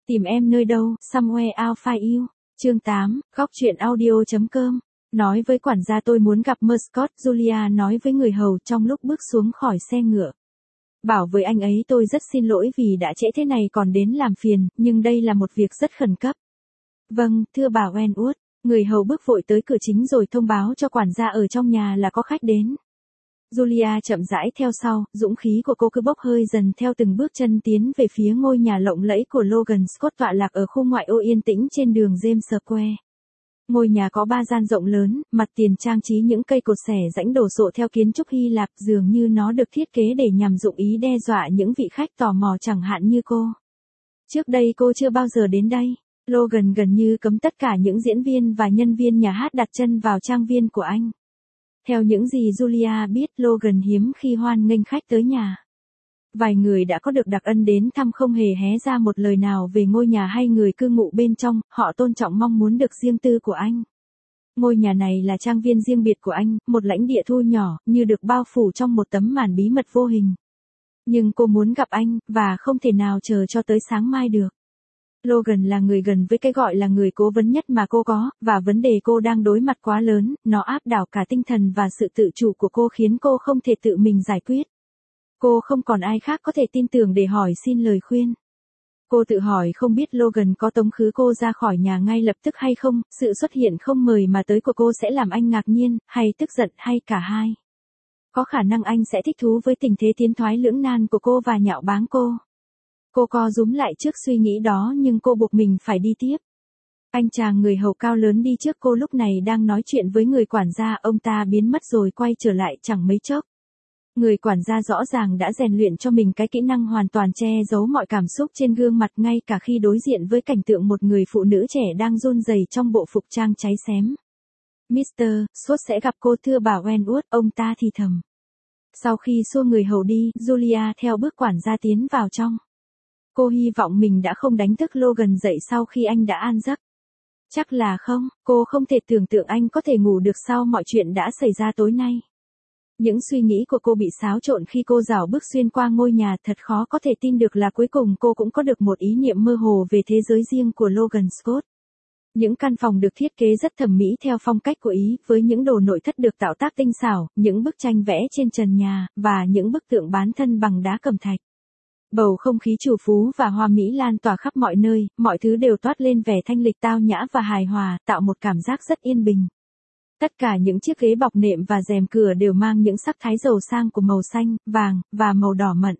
Tìm em nơi đâu, somewhere out find you. Chương 8, góc truyện audio.com. Nói với quản gia tôi muốn gặp Scott, Julia nói với người hầu trong lúc bước xuống khỏi xe ngựa. Bảo với anh ấy tôi rất xin lỗi vì đã trễ thế này còn đến làm phiền, nhưng đây là một việc rất khẩn cấp. Vâng, thưa bà Wenwood. Người hầu bước vội tới cửa chính rồi thông báo cho quản gia ở trong nhà là có khách đến. Julia chậm rãi theo sau, dũng khí của cô cứ bốc hơi dần theo từng bước chân tiến về phía ngôi nhà lộng lẫy của Logan Scott tọa lạc ở khu ngoại ô yên tĩnh trên đường James Square. Ngôi nhà có 3 gian rộng lớn, mặt tiền trang trí những cây cột xẻ rãnh đổ sộ theo kiến trúc Hy Lạp, dường như nó được thiết kế để nhằm dụng ý đe dọa những vị khách tò mò chẳng hạn như cô. Trước đây cô chưa bao giờ đến đây. Logan gần như cấm tất cả những diễn viên và nhân viên nhà hát đặt chân vào trang viên của anh. Theo những gì Julia biết, Logan hiếm khi hoan nghênh khách tới nhà. Vài người đã có được đặc ân đến thăm không hề hé ra một lời nào về ngôi nhà hay người cư ngụ bên trong, họ tôn trọng mong muốn được riêng tư của anh. Ngôi nhà này là trang viên riêng biệt của anh, một lãnh địa thu nhỏ, như được bao phủ trong một tấm màn bí mật vô hình. Nhưng cô muốn gặp anh, và không thể nào chờ cho tới sáng mai được. Logan là người gần với cái gọi là người cố vấn nhất mà cô có, và vấn đề cô đang đối mặt quá lớn, nó áp đảo cả tinh thần và sự tự chủ của cô khiến cô không thể tự mình giải quyết. Cô không còn ai khác có thể tin tưởng để hỏi xin lời khuyên. Cô tự hỏi không biết Logan có tống khứ cô ra khỏi nhà ngay lập tức hay không, sự xuất hiện không mời mà tới của cô sẽ làm anh ngạc nhiên, hay tức giận hay cả hai. Có khả năng anh sẽ thích thú với tình thế tiến thoái lưỡng nan của cô và nhạo báng cô. Cô co rúm lại trước suy nghĩ đó nhưng cô buộc mình phải đi tiếp. Anh chàng người hầu cao lớn đi trước cô lúc này đang nói chuyện với người quản gia, ông ta biến mất rồi quay trở lại chẳng mấy chốc. Người quản gia rõ ràng đã rèn luyện cho mình cái kỹ năng hoàn toàn che giấu mọi cảm xúc trên gương mặt ngay cả khi đối diện với cảnh tượng một người phụ nữ trẻ đang run rẩy trong bộ phục trang cháy xém. Mr. Scott sẽ gặp cô thưa bà Wenwood, ông ta thì thầm. Sau khi xua người hầu đi, Julia theo bước quản gia tiến vào trong. Cô hy vọng mình đã không đánh thức Logan dậy sau khi anh đã an giấc. Chắc là không, cô không thể tưởng tượng anh có thể ngủ được sau mọi chuyện đã xảy ra tối nay. Những suy nghĩ của cô bị xáo trộn khi cô rảo bước xuyên qua ngôi nhà, thật khó có thể tin được là cuối cùng cô cũng có được một ý niệm mơ hồ về thế giới riêng của Logan Scott. Những căn phòng được thiết kế rất thẩm mỹ theo phong cách của Ý, với những đồ nội thất được tạo tác tinh xảo, những bức tranh vẽ trên trần nhà, và những bức tượng bán thân bằng đá cẩm thạch. Bầu không khí trù phú và hoa mỹ lan tỏa khắp mọi nơi, mọi thứ đều toát lên vẻ thanh lịch tao nhã và hài hòa, tạo một cảm giác rất yên bình. Tất cả những chiếc ghế bọc nệm và rèm cửa đều mang những sắc thái giàu sang của màu xanh, vàng, và màu đỏ mận.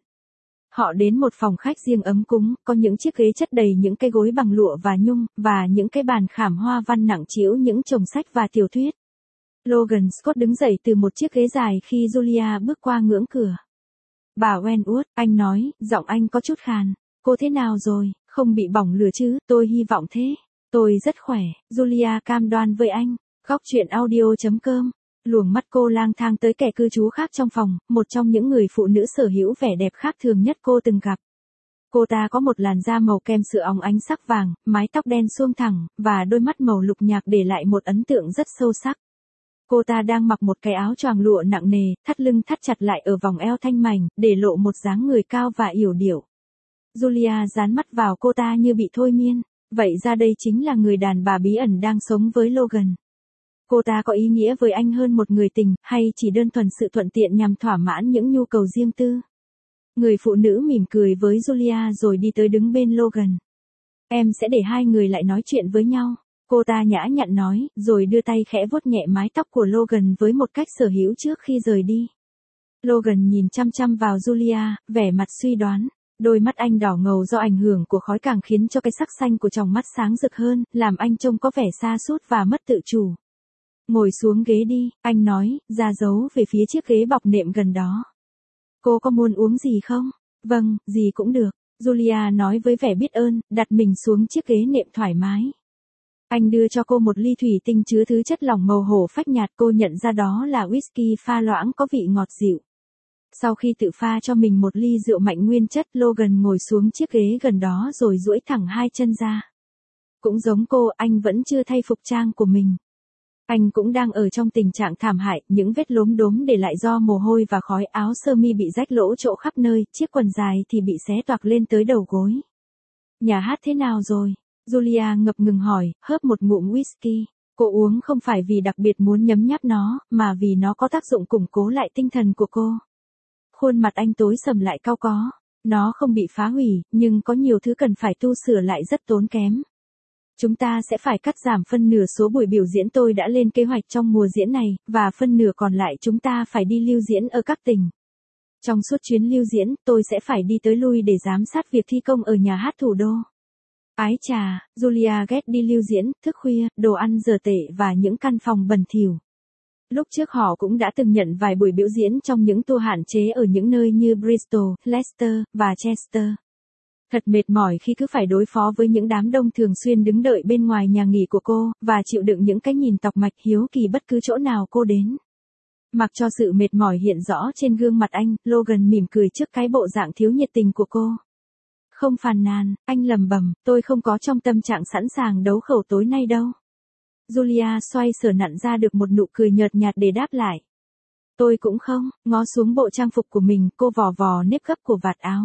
Họ đến một phòng khách riêng ấm cúng, có những chiếc ghế chất đầy những cái gối bằng lụa và nhung, và những cái bàn khảm hoa văn nặng trĩu những chồng sách và tiểu thuyết. Logan Scott đứng dậy từ một chiếc ghế dài khi Julia bước qua ngưỡng cửa. Bà Wenwood, anh nói, giọng anh có chút khàn. Cô thế nào rồi, không bị bỏng lửa chứ, tôi hy vọng thế. Tôi rất khỏe, Julia cam đoan với anh. Góc truyện audio.com. Luồng mắt cô lang thang tới kẻ cư trú khác trong phòng, một trong những người phụ nữ sở hữu vẻ đẹp khác thường nhất cô từng gặp. Cô ta có một làn da màu kem sữa óng ánh sắc vàng, mái tóc đen suông thẳng, và đôi mắt màu lục nhạt để lại một ấn tượng rất sâu sắc. Cô ta đang mặc một cái áo choàng lụa nặng nề, thắt lưng thắt chặt lại ở vòng eo thanh mảnh, để lộ một dáng người cao và yểu điệu. Julia dán mắt vào cô ta như bị thôi miên. Vậy ra đây chính là người đàn bà bí ẩn đang sống với Logan. Cô ta có ý nghĩa với anh hơn một người tình, hay chỉ đơn thuần sự thuận tiện nhằm thỏa mãn những nhu cầu riêng tư? Người phụ nữ mỉm cười với Julia rồi đi tới đứng bên Logan. Em sẽ để hai người lại nói chuyện với nhau. Cô ta nhã nhặn nói, rồi đưa tay khẽ vuốt nhẹ mái tóc của Logan với một cách sở hữu trước khi rời đi. Logan nhìn chăm chăm vào Julia, vẻ mặt suy đoán. Đôi mắt anh đỏ ngầu do ảnh hưởng của khói càng khiến cho cái sắc xanh của tròng mắt sáng rực hơn, làm anh trông có vẻ sa sút và mất tự chủ. Ngồi xuống ghế đi, anh nói, ra dấu về phía chiếc ghế bọc nệm gần đó. Cô có muốn uống gì không? Vâng, gì cũng được. Julia nói với vẻ biết ơn, đặt mình xuống chiếc ghế nệm thoải mái. Anh đưa cho cô một ly thủy tinh chứa thứ chất lỏng màu hổ phách nhạt, cô nhận ra đó là whisky pha loãng có vị ngọt dịu. Sau khi tự pha cho mình một ly rượu mạnh nguyên chất, Logan ngồi xuống chiếc ghế gần đó rồi duỗi thẳng hai chân ra. Cũng giống cô, anh vẫn chưa thay phục trang của mình. Anh cũng đang ở trong tình trạng thảm hại, những vết lốm đốm để lại do mồ hôi và khói, áo sơ mi bị rách lỗ chỗ khắp nơi, chiếc quần dài thì bị xé toạc lên tới đầu gối. Nhà hát thế nào rồi? Julia ngập ngừng hỏi, hớp một ngụm whisky. Cô uống không phải vì đặc biệt muốn nhấm nháp nó, mà vì nó có tác dụng củng cố lại tinh thần của cô. Khuôn mặt anh tối sầm lại cau có. Nó không bị phá hủy, nhưng có nhiều thứ cần phải tu sửa lại rất tốn kém. Chúng ta sẽ phải cắt giảm phân nửa số buổi biểu diễn tôi đã lên kế hoạch trong mùa diễn này, và phân nửa còn lại chúng ta phải đi lưu diễn ở các tỉnh. Trong suốt chuyến lưu diễn, tôi sẽ phải đi tới lui để giám sát việc thi công ở nhà hát thủ đô. Ái chà, Julia ghét đi lưu diễn, thức khuya, đồ ăn giờ tệ và những căn phòng bẩn thỉu. Lúc trước họ cũng đã từng nhận vài buổi biểu diễn trong những tour hạn chế ở những nơi như Bristol, Leicester, và Chester. Thật mệt mỏi khi cứ phải đối phó với những đám đông thường xuyên đứng đợi bên ngoài nhà nghỉ của cô, và chịu đựng những cái nhìn tọc mạch hiếu kỳ bất cứ chỗ nào cô đến. Mặc cho sự mệt mỏi hiện rõ trên gương mặt anh, Logan mỉm cười trước cái bộ dạng thiếu nhiệt tình của cô. Không phàn nàn, anh lẩm bẩm, tôi không có trong tâm trạng sẵn sàng đấu khẩu tối nay đâu. Julia xoay sở nặn ra được một nụ cười nhợt nhạt để đáp lại. Tôi cũng không, ngó xuống bộ trang phục của mình, cô vò vò nếp gấp của vạt áo.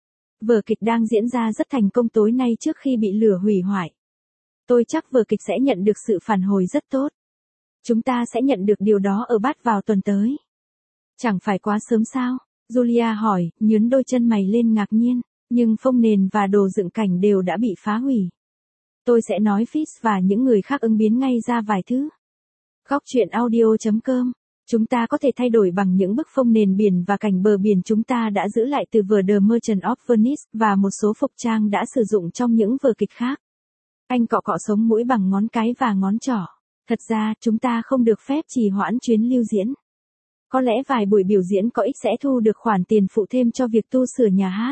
Vở kịch đang diễn ra rất thành công tối nay trước khi bị lửa hủy hoại. Tôi chắc vở kịch sẽ nhận được sự phản hồi rất tốt. Chúng ta sẽ nhận được điều đó ở bát vào tuần tới. Chẳng phải quá sớm sao? Julia hỏi, nhướng đôi chân mày lên ngạc nhiên, nhưng phông nền và đồ dựng cảnh đều đã bị phá hủy. Tôi sẽ nói Fitz và những người khác ứng biến ngay ra vài thứ. Góc truyện audio.com. Chúng ta có thể thay đổi bằng những bức phông nền biển và cảnh bờ biển chúng ta đã giữ lại từ vở The Merchant of Venice và một số phục trang đã sử dụng trong những vở kịch khác. Anh cọ cọ sống mũi bằng ngón cái và ngón trỏ. Thật ra, chúng ta không được phép trì hoãn chuyến lưu diễn. Có lẽ vài buổi biểu diễn có ích sẽ thu được khoản tiền phụ thêm cho việc tu sửa nhà hát.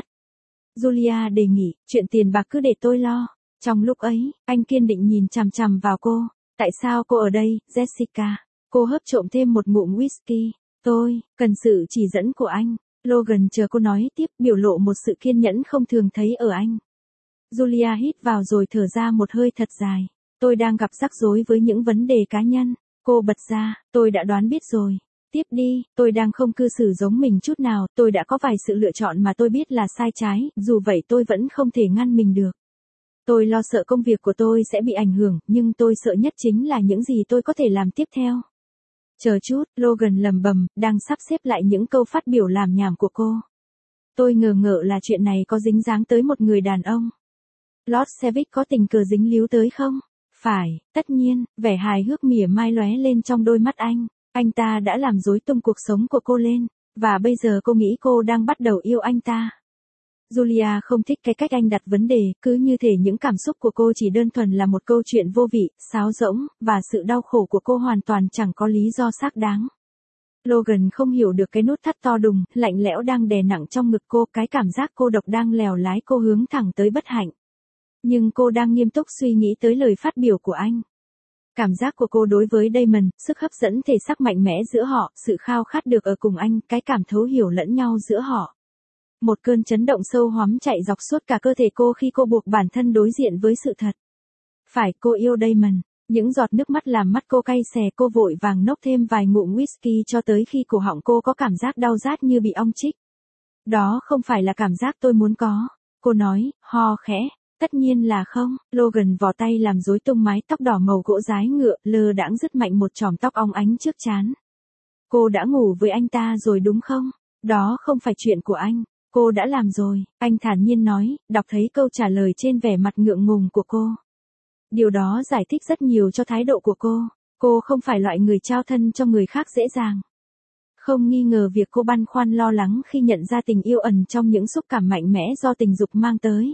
Julia đề nghị, chuyện tiền bạc cứ để tôi lo. Trong lúc ấy, anh kiên định nhìn chằm chằm vào cô. Tại sao cô ở đây, Jessica? Cô hớp trộm thêm một ngụm whisky. Tôi, cần sự chỉ dẫn của anh. Logan chờ cô nói tiếp, biểu lộ một sự kiên nhẫn không thường thấy ở anh. Julia hít vào rồi thở ra một hơi thật dài. Tôi đang gặp rắc rối với những vấn đề cá nhân. Cô bật ra, tôi đã đoán biết rồi. Tiếp đi, tôi đang không cư xử giống mình chút nào, tôi đã có vài sự lựa chọn mà tôi biết là sai trái, dù vậy tôi vẫn không thể ngăn mình được. Tôi lo sợ công việc của tôi sẽ bị ảnh hưởng, nhưng tôi sợ nhất chính là những gì tôi có thể làm tiếp theo. Chờ chút, Logan lẩm bẩm, đang sắp xếp lại những câu phát biểu làm nhảm của cô. Tôi ngờ ngợ là chuyện này có dính dáng tới một người đàn ông. Lord Sevig có tình cờ dính líu tới không? Phải, tất nhiên, vẻ hài hước mỉa mai lóe lên trong đôi mắt anh. Anh ta đã làm rối tung cuộc sống của cô lên, và bây giờ cô nghĩ cô đang bắt đầu yêu anh ta. Julia không thích cái cách anh đặt vấn đề, cứ như thể những cảm xúc của cô chỉ đơn thuần là một câu chuyện vô vị, sáo rỗng, và sự đau khổ của cô hoàn toàn chẳng có lý do xác đáng. Logan không hiểu được cái nút thắt to đùng, lạnh lẽo đang đè nặng trong ngực cô, cái cảm giác cô độc đang lèo lái cô hướng thẳng tới bất hạnh. Nhưng cô đang nghiêm túc suy nghĩ tới lời phát biểu của anh. Cảm giác của cô đối với Damon, sức hấp dẫn thể xác mạnh mẽ giữa họ, sự khao khát được ở cùng anh, cái cảm thấu hiểu lẫn nhau giữa họ. Một cơn chấn động sâu hoắm chạy dọc suốt cả cơ thể cô khi cô buộc bản thân đối diện với sự thật. Phải, cô yêu Damon. Những giọt nước mắt làm mắt cô cay xè, cô vội vàng nốc thêm vài ngụm whisky cho tới khi cổ họng cô có cảm giác đau rát như bị ong chích. Đó không phải là cảm giác tôi muốn có. Cô nói, ho khẽ. Tất nhiên là không. Logan vò tay làm rối tung mái tóc đỏ màu gỗ dái ngựa, lơ đãng dứt mạnh một chòm tóc óng ánh trước trán. Cô đã ngủ với anh ta rồi đúng không? Đó không phải chuyện của anh. Cô đã làm rồi, anh thản nhiên nói, đọc thấy câu trả lời trên vẻ mặt ngượng ngùng của cô. Điều đó giải thích rất nhiều cho thái độ của cô. Cô không phải loại người trao thân cho người khác dễ dàng. Không nghi ngờ việc cô băn khoăn lo lắng khi nhận ra tình yêu ẩn trong những xúc cảm mạnh mẽ do tình dục mang tới.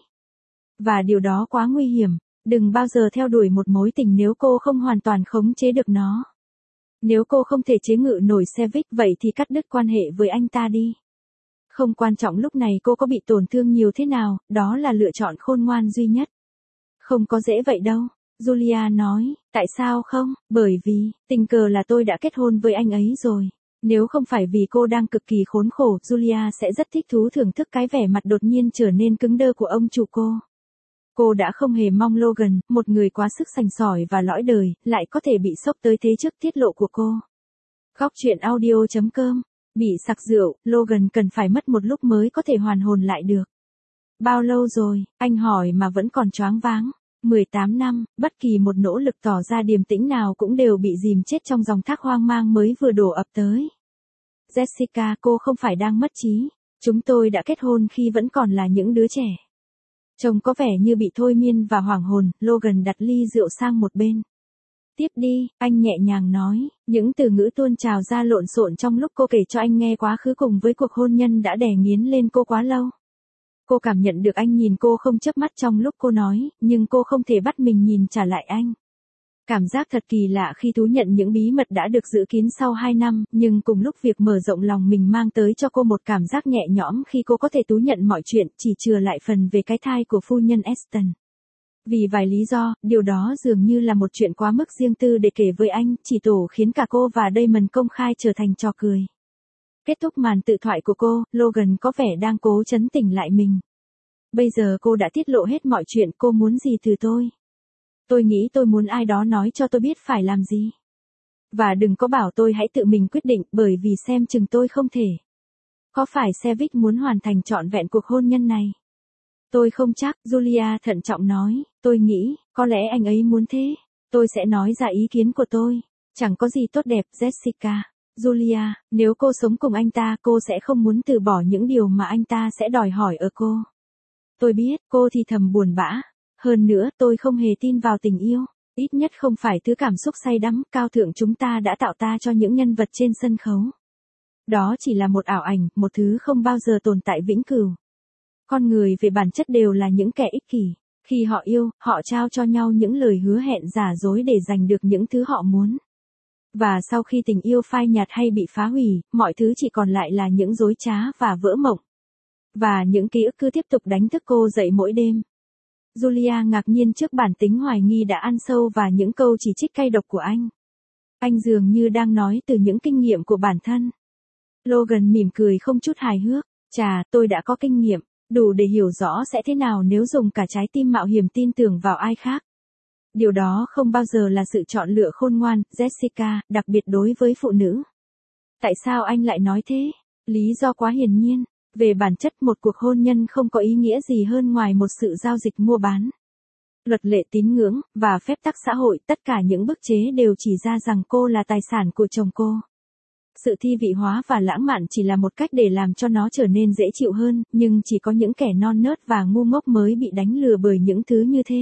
Và điều đó quá nguy hiểm, đừng bao giờ theo đuổi một mối tình nếu cô không hoàn toàn khống chế được nó. Nếu cô không thể chế ngự nổi Sevig vậy thì cắt đứt quan hệ với anh ta đi. Không quan trọng lúc này cô có bị tổn thương nhiều thế nào, đó là lựa chọn khôn ngoan duy nhất. Không có dễ vậy đâu, Julia nói, tại sao không, bởi vì, tình cờ là tôi đã kết hôn với anh ấy rồi. Nếu không phải vì cô đang cực kỳ khốn khổ, Julia sẽ rất thích thú thưởng thức cái vẻ mặt đột nhiên trở nên cứng đơ của ông chủ cô. Cô đã không hề mong Logan, một người quá sức sành sỏi và lõi đời, lại có thể bị sốc tới thế trước tiết lộ của cô. Góc truyện audio.com. Bị sặc rượu, Logan cần phải mất một lúc mới có thể hoàn hồn lại được. Bao lâu rồi, anh hỏi mà vẫn còn choáng váng. 18 năm, bất kỳ một nỗ lực tỏ ra điềm tĩnh nào cũng đều bị dìm chết trong dòng thác hoang mang mới vừa đổ ập tới. Jessica, cô không phải đang mất trí. Chúng tôi đã kết hôn khi vẫn còn là những đứa trẻ. Trông có vẻ như bị thôi miên và hoảng hồn, Logan đặt ly rượu sang một bên. Tiếp đi, anh nhẹ nhàng nói, những từ ngữ tuôn trào ra lộn xộn trong lúc cô kể cho anh nghe quá khứ cùng với cuộc hôn nhân đã đè nghiến lên cô quá lâu. Cô cảm nhận được anh nhìn cô không chớp mắt trong lúc cô nói, nhưng cô không thể bắt mình nhìn trả lại anh. Cảm giác thật kỳ lạ khi thú nhận những bí mật đã được giữ kín sau 2 năm, nhưng cùng lúc việc mở rộng lòng mình mang tới cho cô một cảm giác nhẹ nhõm khi cô có thể thú nhận mọi chuyện, chỉ chừa lại phần về cái thai của phu nhân Aston. Vì vài lý do, điều đó dường như là một chuyện quá mức riêng tư để kể với anh, chỉ tổ khiến cả cô và Damon công khai trở thành trò cười. Kết thúc màn tự thoại của cô, Logan có vẻ đang cố trấn tĩnh lại mình. Bây giờ cô đã tiết lộ hết mọi chuyện, cô muốn gì từ tôi? Tôi nghĩ tôi muốn ai đó nói cho tôi biết phải làm gì. Và đừng có bảo tôi hãy tự mình quyết định, bởi vì xem chừng tôi không thể. Có phải Sevich muốn hoàn thành trọn vẹn cuộc hôn nhân này? Tôi không chắc, Julia thận trọng nói, tôi nghĩ, có lẽ anh ấy muốn thế. Tôi sẽ nói ra ý kiến của tôi. Chẳng có gì tốt đẹp, Jessica. Julia, nếu cô sống cùng anh ta, cô sẽ không muốn từ bỏ những điều mà anh ta sẽ đòi hỏi ở cô. Tôi biết, cô thì thầm buồn bã. Hơn nữa, tôi không hề tin vào tình yêu. Ít nhất không phải thứ cảm xúc say đắm, cao thượng chúng ta đã tạo ta cho những nhân vật trên sân khấu. Đó chỉ là một ảo ảnh, một thứ không bao giờ tồn tại vĩnh cửu. Con người về bản chất đều là những kẻ ích kỷ. Khi họ yêu, họ trao cho nhau những lời hứa hẹn giả dối để giành được những thứ họ muốn. Và sau khi tình yêu phai nhạt hay bị phá hủy, mọi thứ chỉ còn lại là những dối trá và vỡ mộng. Và những ký ức cứ tiếp tục đánh thức cô dậy mỗi đêm. Julia ngạc nhiên trước bản tính hoài nghi đã ăn sâu và những câu chỉ trích cay độc của anh. Anh dường như đang nói từ những kinh nghiệm của bản thân. Logan mỉm cười không chút hài hước. Chà, tôi đã có kinh nghiệm, đủ để hiểu rõ sẽ thế nào nếu dùng cả trái tim mạo hiểm tin tưởng vào ai khác. Điều đó không bao giờ là sự chọn lựa khôn ngoan, Jessica, đặc biệt đối với phụ nữ. Tại sao anh lại nói thế? Lý do quá hiển nhiên. Về bản chất một cuộc hôn nhân không có ý nghĩa gì hơn ngoài một sự giao dịch mua bán. Luật lệ tín ngưỡng, và phép tắc xã hội, tất cả những bức chế đều chỉ ra rằng cô là tài sản của chồng cô. Sự thi vị hóa và lãng mạn chỉ là một cách để làm cho nó trở nên dễ chịu hơn, nhưng chỉ có những kẻ non nớt và ngu ngốc mới bị đánh lừa bởi những thứ như thế.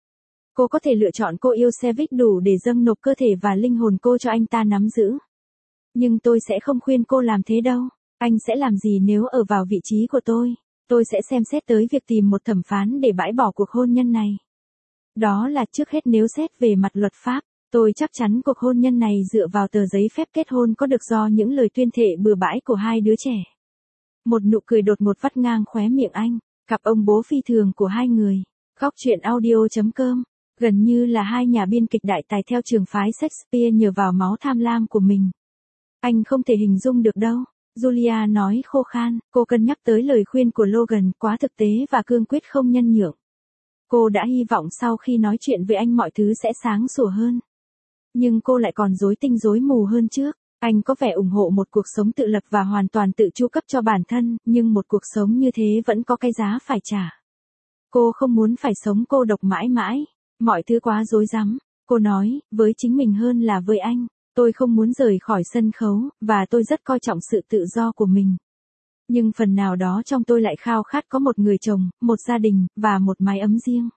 Cô có thể lựa chọn cô yêu Sevich đủ để dâng nộp cơ thể và linh hồn cô cho anh ta nắm giữ. Nhưng tôi sẽ không khuyên cô làm thế đâu. Anh sẽ làm gì nếu ở vào vị trí của tôi? Tôi sẽ xem xét tới việc tìm một thẩm phán để bãi bỏ cuộc hôn nhân này. Đó là trước hết nếu xét về mặt luật pháp, tôi chắc chắn cuộc hôn nhân này dựa vào tờ giấy phép kết hôn có được do những lời tuyên thệ bừa bãi của hai đứa trẻ. Một nụ cười đột ngột vắt ngang khóe miệng anh, cặp ông bố phi thường của hai người. Góc truyện audio.com, gần như là hai nhà biên kịch đại tài theo trường phái Shakespeare nhờ vào máu tham lam của mình. Anh không thể hình dung được đâu. Julia nói khô khan, cô cân nhắc tới lời khuyên của Logan quá thực tế và cương quyết không nhân nhượng. Cô đã hy vọng sau khi nói chuyện với anh mọi thứ sẽ sáng sủa hơn. Nhưng cô lại còn rối tinh rối mù hơn trước. Anh có vẻ ủng hộ một cuộc sống tự lập và hoàn toàn tự chu cấp cho bản thân, nhưng một cuộc sống như thế vẫn có cái giá phải trả. Cô không muốn phải sống cô độc mãi mãi. Mọi thứ quá rối rắm. Cô nói, với chính mình hơn là với anh. Tôi không muốn rời khỏi sân khấu, và tôi rất coi trọng sự tự do của mình. Nhưng phần nào đó trong tôi lại khao khát có một người chồng, một gia đình, và một mái ấm riêng.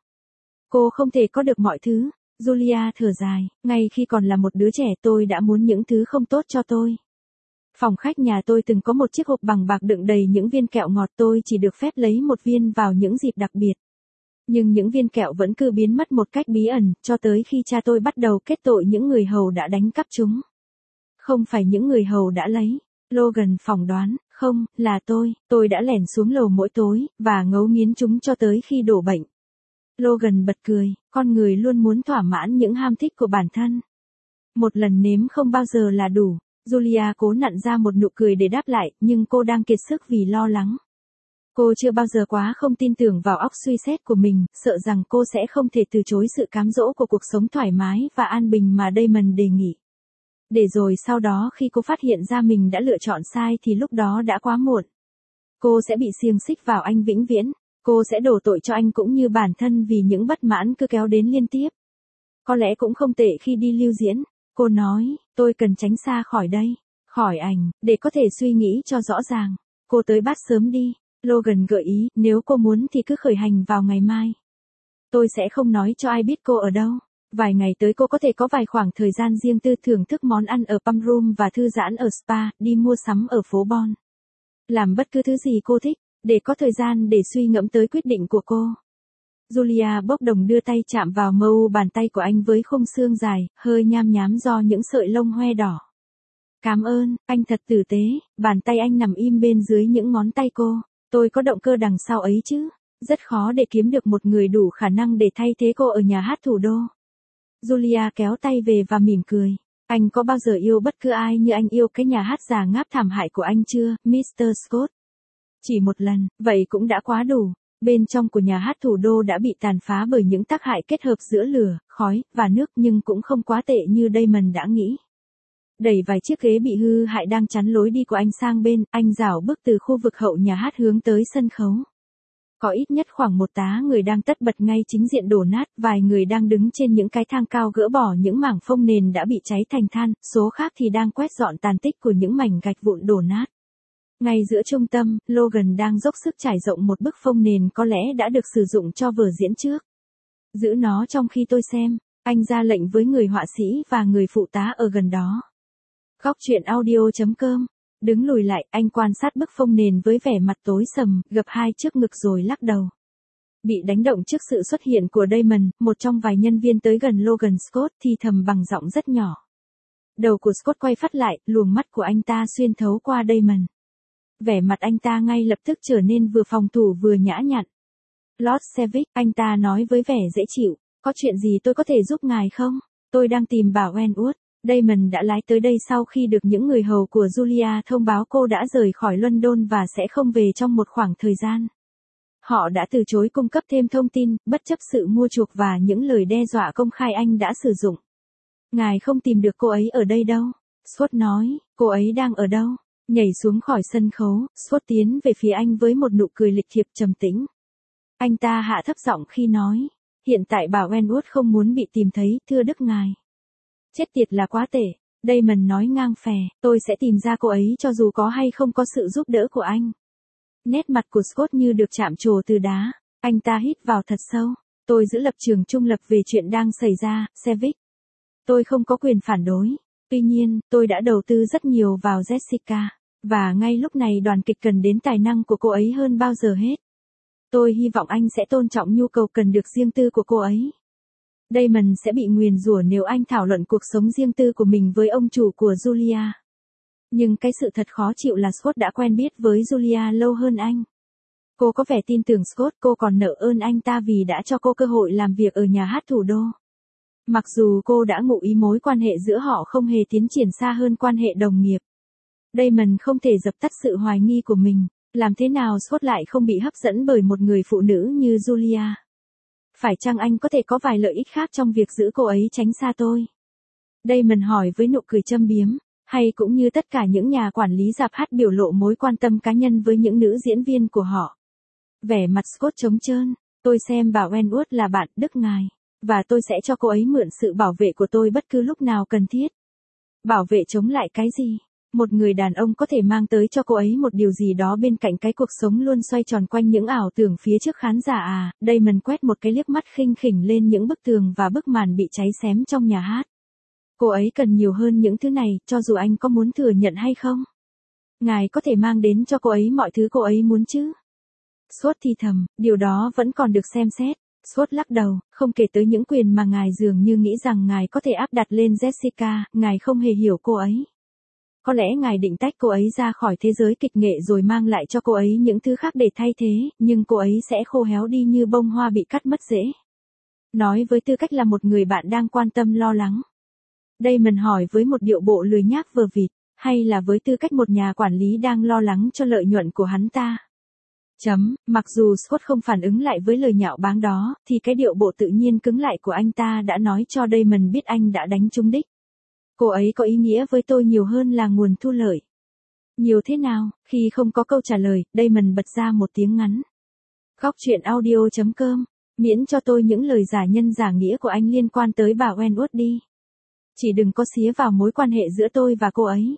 Cô không thể có được mọi thứ. Julia thở dài, ngay khi còn là một đứa trẻ tôi đã muốn những thứ không tốt cho tôi. Phòng khách nhà tôi từng có một chiếc hộp bằng bạc đựng đầy những viên kẹo ngọt, tôi chỉ được phép lấy một viên vào những dịp đặc biệt. Nhưng những viên kẹo vẫn cứ biến mất một cách bí ẩn, cho tới khi cha tôi bắt đầu kết tội những người hầu đã đánh cắp chúng. Không phải những người hầu đã lấy. Logan phỏng đoán, không, là tôi đã lẻn xuống lầu mỗi tối, và ngấu nghiến chúng cho tới khi đổ bệnh. Logan bật cười, con người luôn muốn thỏa mãn những ham thích của bản thân. Một lần nếm không bao giờ là đủ. Julia cố nặn ra một nụ cười để đáp lại, nhưng cô đang kiệt sức vì lo lắng. Cô chưa bao giờ quá không tin tưởng vào óc suy xét của mình, sợ rằng cô sẽ không thể từ chối sự cám dỗ của cuộc sống thoải mái và an bình mà Damon đề nghị. Để rồi sau đó khi cô phát hiện ra mình đã lựa chọn sai thì lúc đó đã quá muộn. Cô sẽ bị xiềng xích vào anh vĩnh viễn. Cô sẽ đổ tội cho anh cũng như bản thân vì những bất mãn cứ kéo đến liên tiếp. Có lẽ cũng không tệ khi đi lưu diễn. Cô nói, tôi cần tránh xa khỏi đây, khỏi ảnh, để có thể suy nghĩ cho rõ ràng. Cô tới Bath sớm đi. Logan gợi ý, nếu cô muốn thì cứ khởi hành vào ngày mai. Tôi sẽ không nói cho ai biết cô ở đâu. Vài ngày tới cô có thể có vài khoảng thời gian riêng tư thưởng thức món ăn ở Pump Room và thư giãn ở spa, đi mua sắm ở phố Bon. Làm bất cứ thứ gì cô thích, để có thời gian để suy ngẫm tới quyết định của cô. Julia bốc đồng đưa tay chạm vào mu bàn tay của anh với khung xương dài, hơi nham nhám do những sợi lông hoe đỏ. Cảm ơn, anh thật tử tế, bàn tay anh nằm im bên dưới những ngón tay cô. Tôi có động cơ đằng sau ấy chứ. Rất khó để kiếm được một người đủ khả năng để thay thế cô ở nhà hát thủ đô. Julia kéo tay về và mỉm cười. Anh có bao giờ yêu bất cứ ai như anh yêu cái nhà hát già ngáp thảm hại của anh chưa, Mr. Scott? Chỉ một lần, vậy cũng đã quá đủ. Bên trong của nhà hát thủ đô đã bị tàn phá bởi những tác hại kết hợp giữa lửa, khói, và nước nhưng cũng không quá tệ như Damon đã nghĩ. Đẩy vài chiếc ghế bị hư hại đang chắn lối đi của anh sang bên, anh rảo bước từ khu vực hậu nhà hát hướng tới sân khấu. Có ít nhất khoảng một tá người đang tất bật ngay chính diện đổ nát, vài người đang đứng trên những cái thang cao gỡ bỏ những mảng phông nền đã bị cháy thành than, số khác thì đang quét dọn tàn tích của những mảnh gạch vụn đổ nát. Ngay giữa trung tâm, Logan đang dốc sức trải rộng một bức phông nền có lẽ đã được sử dụng cho vở diễn trước. Giữ nó trong khi tôi xem, anh ra lệnh với người họa sĩ và người phụ tá ở gần đó. Góc truyện audio.com. Đứng lùi lại, anh quan sát bức phông nền với vẻ mặt tối sầm, gập hai trước ngực rồi lắc đầu. Bị đánh động trước sự xuất hiện của Damon, một trong vài nhân viên tới gần Logan Scott thì thầm bằng giọng rất nhỏ. Đầu của Scott quay phắt lại, luồng mắt của anh ta xuyên thấu qua Damon. Vẻ mặt anh ta ngay lập tức trở nên vừa phòng thủ vừa nhã nhặn. Lord Sevig, anh ta nói với vẻ dễ chịu, có chuyện gì tôi có thể giúp ngài không? Tôi đang tìm bà Wentworth. Damon đã lái tới đây sau khi được những người hầu của Julia thông báo cô đã rời khỏi London và sẽ không về trong một khoảng thời gian. Họ đã từ chối cung cấp thêm thông tin, bất chấp sự mua chuộc và những lời đe dọa công khai anh đã sử dụng. Ngài không tìm được cô ấy ở đây đâu. Scott nói, cô ấy đang ở đâu? Nhảy xuống khỏi sân khấu, Scott tiến về phía anh với một nụ cười lịch thiệp trầm tĩnh. Anh ta hạ thấp giọng khi nói, hiện tại bà Wentworth không muốn bị tìm thấy, thưa đức ngài. Chết tiệt là quá tệ, Damon nói ngang phè, tôi sẽ tìm ra cô ấy cho dù có hay không có sự giúp đỡ của anh. Nét mặt của Scott như được chạm trổ từ đá, anh ta hít vào thật sâu, tôi giữ lập trường trung lập về chuyện đang xảy ra, Sevig. Tôi không có quyền phản đối, tuy nhiên, tôi đã đầu tư rất nhiều vào Jessica, và ngay lúc này đoàn kịch cần đến tài năng của cô ấy hơn bao giờ hết. Tôi hy vọng anh sẽ tôn trọng nhu cầu cần được riêng tư của cô ấy. Damon sẽ bị nguyền rủa nếu anh thảo luận cuộc sống riêng tư của mình với ông chủ của Julia. Nhưng cái sự thật khó chịu là Scott đã quen biết với Julia lâu hơn anh. Cô có vẻ tin tưởng Scott, cô còn nợ ơn anh ta vì đã cho cô cơ hội làm việc ở nhà hát thủ đô. Mặc dù cô đã ngụ ý mối quan hệ giữa họ không hề tiến triển xa hơn quan hệ đồng nghiệp. Damon không thể dập tắt sự hoài nghi của mình, làm thế nào Scott lại không bị hấp dẫn bởi một người phụ nữ như Julia? Phải chăng anh có thể có vài lợi ích khác trong việc giữ cô ấy tránh xa tôi? Damon hỏi với nụ cười châm biếm, hay cũng như tất cả những nhà quản lý rạp hát biểu lộ mối quan tâm cá nhân với những nữ diễn viên của họ. Vẻ mặt Scott trống trơn, tôi xem bà Wentworth là bạn đức ngài, và tôi sẽ cho cô ấy mượn sự bảo vệ của tôi bất cứ lúc nào cần thiết. Bảo vệ chống lại cái gì? Một người đàn ông có thể mang tới cho cô ấy một điều gì đó bên cạnh cái cuộc sống luôn xoay tròn quanh những ảo tưởng phía trước khán giả à? Damon quét một cái liếc mắt khinh khỉnh lên những bức tường và bức màn bị cháy xém trong nhà hát. Cô ấy cần nhiều hơn những thứ này, cho dù anh có muốn thừa nhận hay không. Ngài có thể mang đến cho cô ấy mọi thứ cô ấy muốn chứ? Scott thì thầm, điều đó vẫn còn được xem xét. Scott lắc đầu, không kể tới những quyền mà ngài dường như nghĩ rằng ngài có thể áp đặt lên Jessica, ngài không hề hiểu cô ấy. Có lẽ ngài định tách cô ấy ra khỏi thế giới kịch nghệ rồi mang lại cho cô ấy những thứ khác để thay thế, nhưng cô ấy sẽ khô héo đi như bông hoa bị cắt mất rễ. Nói với tư cách là một người bạn đang quan tâm lo lắng. Damon hỏi với một điệu bộ lười nhác vờ vịt, hay là với tư cách một nhà quản lý đang lo lắng cho lợi nhuận của hắn ta. Mặc dù Scott không phản ứng lại với lời nhạo báng đó, thì cái điệu bộ tự nhiên cứng lại của anh ta đã nói cho Damon biết anh đã đánh trúng đích. Cô ấy có ý nghĩa với tôi nhiều hơn là nguồn thu lợi. Nhiều thế nào? Khi không có câu trả lời, Damon bật ra một tiếng ngắn. Góc chuyện audio.com. Miễn cho tôi những lời giả nhân giả nghĩa của anh liên quan tới bà Wentworth đi. Chỉ đừng có xía vào mối quan hệ giữa tôi và cô ấy.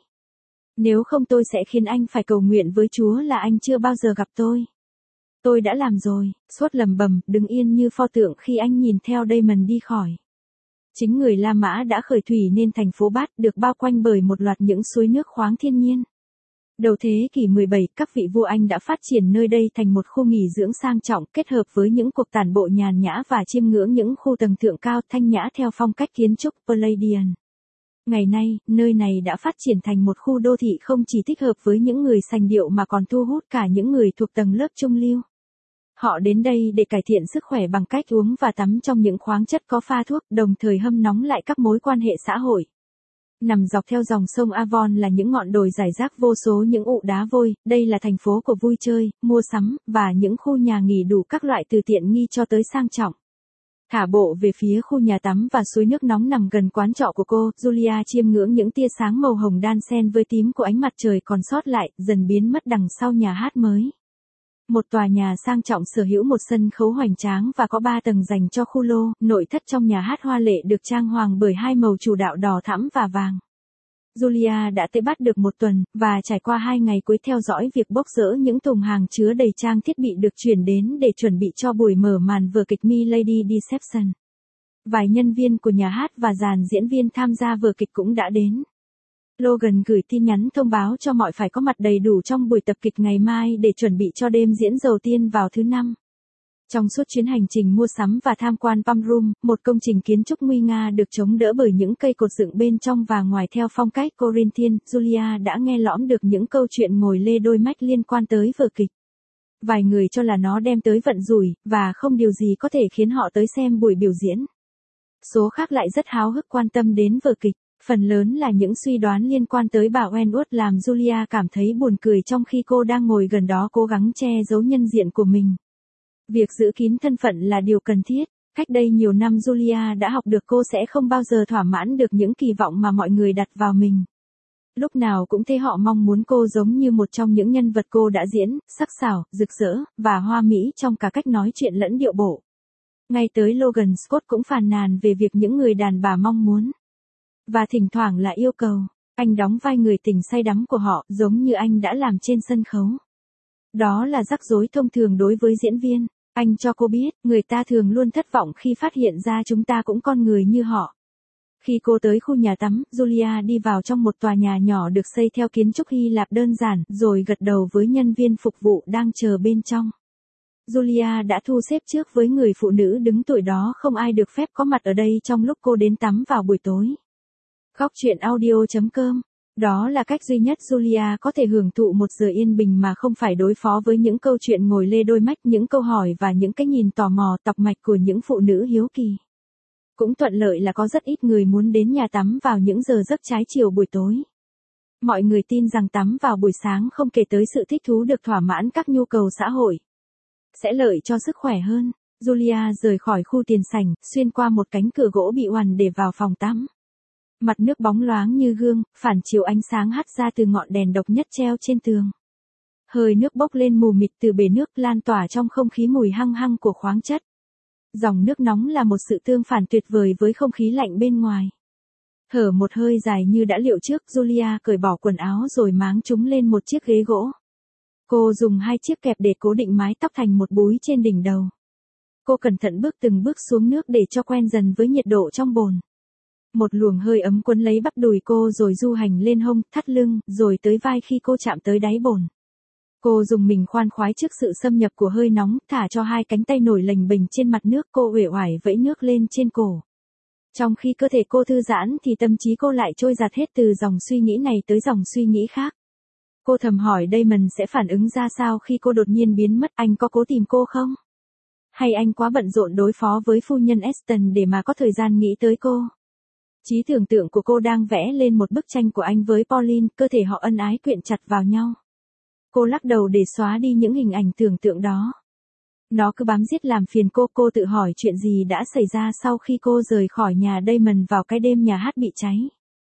Nếu không tôi sẽ khiến anh phải cầu nguyện với Chúa là anh chưa bao giờ gặp tôi. Tôi đã làm rồi, Scott lầm bầm, đứng yên như pho tượng khi anh nhìn theo Damon đi khỏi. Chính người La Mã đã khởi thủy nên thành phố Bath được bao quanh bởi một loạt những suối nước khoáng thiên nhiên. Đầu thế kỷ 17, các vị vua Anh đã phát triển nơi đây thành một khu nghỉ dưỡng sang trọng kết hợp với những cuộc tản bộ nhàn nhã và chiêm ngưỡng những khu tầng thượng cao thanh nhã theo phong cách kiến trúc Palladian. Ngày nay, nơi này đã phát triển thành một khu đô thị không chỉ thích hợp với những người sành điệu mà còn thu hút cả những người thuộc tầng lớp trung lưu. Họ đến đây để cải thiện sức khỏe bằng cách uống và tắm trong những khoáng chất có pha thuốc, đồng thời hâm nóng lại các mối quan hệ xã hội. Nằm dọc theo dòng sông Avon là những ngọn đồi rải rác vô số những ụ đá vôi, đây là thành phố của vui chơi, mua sắm, và những khu nhà nghỉ đủ các loại từ tiện nghi cho tới sang trọng. Thả bộ về phía khu nhà tắm và suối nước nóng nằm gần quán trọ của cô, Julia chiêm ngưỡng những tia sáng màu hồng đan xen với tím của ánh mặt trời còn sót lại, dần biến mất đằng sau nhà hát mới. Một tòa nhà sang trọng sở hữu một sân khấu hoành tráng và có 3 tầng dành cho khu lô, nội thất trong nhà hát hoa lệ được trang hoàng bởi hai màu chủ đạo đỏ thẫm và vàng. Julia đã tới Bath được một tuần, và trải qua 2 ngày cuối theo dõi việc bốc dỡ những thùng hàng chứa đầy trang thiết bị được chuyển đến để chuẩn bị cho buổi mở màn vở kịch My Lady Deception. Vài nhân viên của nhà hát và dàn diễn viên tham gia vở kịch cũng đã đến. Logan gửi tin nhắn thông báo cho mọi phải có mặt đầy đủ trong buổi tập kịch ngày mai để chuẩn bị cho đêm diễn đầu tiên vào thứ Năm. Trong suốt chuyến hành trình mua sắm và tham quan Pump Room, một công trình kiến trúc nguy nga được chống đỡ bởi những cây cột dựng bên trong và ngoài theo phong cách Corinthian, Julia đã nghe lõm được những câu chuyện ngồi lê đôi mách liên quan tới vở kịch. Vài người cho là nó đem tới vận rủi, và không điều gì có thể khiến họ tới xem buổi biểu diễn. Số khác lại rất háo hức quan tâm đến vở kịch. Phần lớn là những suy đoán liên quan tới bà Wentworth làm Julia cảm thấy buồn cười trong khi cô đang ngồi gần đó cố gắng che giấu nhân diện của mình. Việc giữ kín thân phận là điều cần thiết. Cách đây nhiều năm Julia đã học được cô sẽ không bao giờ thỏa mãn được những kỳ vọng mà mọi người đặt vào mình. Lúc nào cũng thấy họ mong muốn cô giống như một trong những nhân vật cô đã diễn, sắc sảo, rực rỡ, và hoa mỹ trong cả cách nói chuyện lẫn điệu bộ. Ngay tới Logan Scott cũng phàn nàn về việc những người đàn bà mong muốn. Và thỉnh thoảng là yêu cầu, anh đóng vai người tình say đắm của họ, giống như anh đã làm trên sân khấu. Đó là rắc rối thông thường đối với diễn viên. Anh cho cô biết, người ta thường luôn thất vọng khi phát hiện ra chúng ta cũng con người như họ. Khi cô tới khu nhà tắm, Julia đi vào trong một tòa nhà nhỏ được xây theo kiến trúc Hy Lạp đơn giản, rồi gật đầu với nhân viên phục vụ đang chờ bên trong. Julia đã thu xếp trước với người phụ nữ đứng tuổi đó, không ai được phép có mặt ở đây trong lúc cô đến tắm vào buổi tối. Góc chuyện audio.com. Đó là cách duy nhất Julia có thể hưởng thụ một giờ yên bình mà không phải đối phó với những câu chuyện ngồi lê đôi mách, những câu hỏi và những cái nhìn tò mò tọc mạch của những phụ nữ hiếu kỳ. Cũng thuận lợi là có rất ít người muốn đến nhà tắm vào những giờ giấc trái chiều buổi tối. Mọi người tin rằng tắm vào buổi sáng không kể tới sự thích thú được thỏa mãn các nhu cầu xã hội. Sẽ lợi cho sức khỏe hơn. Julia rời khỏi khu tiền sảnh, xuyên qua một cánh cửa gỗ bị oằn để vào phòng tắm. Mặt nước bóng loáng như gương, phản chiếu ánh sáng hắt ra từ ngọn đèn độc nhất treo trên tường. Hơi nước bốc lên mù mịt từ bể nước, lan tỏa trong không khí mùi hăng hăng của khoáng chất. Dòng nước nóng là một sự tương phản tuyệt vời với không khí lạnh bên ngoài. Thở một hơi dài như đã liệu trước, Julia cởi bỏ quần áo rồi máng chúng lên một chiếc ghế gỗ. Cô dùng 2 chiếc kẹp để cố định mái tóc thành một búi trên đỉnh đầu. Cô cẩn thận bước từng bước xuống nước để cho quen dần với nhiệt độ trong bồn. Một luồng hơi ấm quấn lấy bắp đùi cô rồi du hành lên hông, thắt lưng, rồi tới vai khi cô chạm tới đáy bồn. Cô dùng mình khoan khoái trước sự xâm nhập của hơi nóng, thả cho 2 cánh tay nổi lềnh bềnh trên mặt nước, cô uể oải vẫy nước lên trên cổ. Trong khi cơ thể cô thư giãn thì tâm trí cô lại trôi dạt hết từ dòng suy nghĩ này tới dòng suy nghĩ khác. Cô thầm hỏi Damon sẽ phản ứng ra sao khi cô đột nhiên biến mất, anh có cố tìm cô không? Hay anh quá bận rộn đối phó với phu nhân Aston để mà có thời gian nghĩ tới cô? Trí tưởng tượng của cô đang vẽ lên một bức tranh của anh với Pauline, cơ thể họ ân ái quyện chặt vào nhau. Cô lắc đầu để xóa đi những hình ảnh tưởng tượng đó. Nó cứ bám giết làm phiền cô tự hỏi chuyện gì đã xảy ra sau khi cô rời khỏi nhà Damon vào cái đêm nhà hát bị cháy.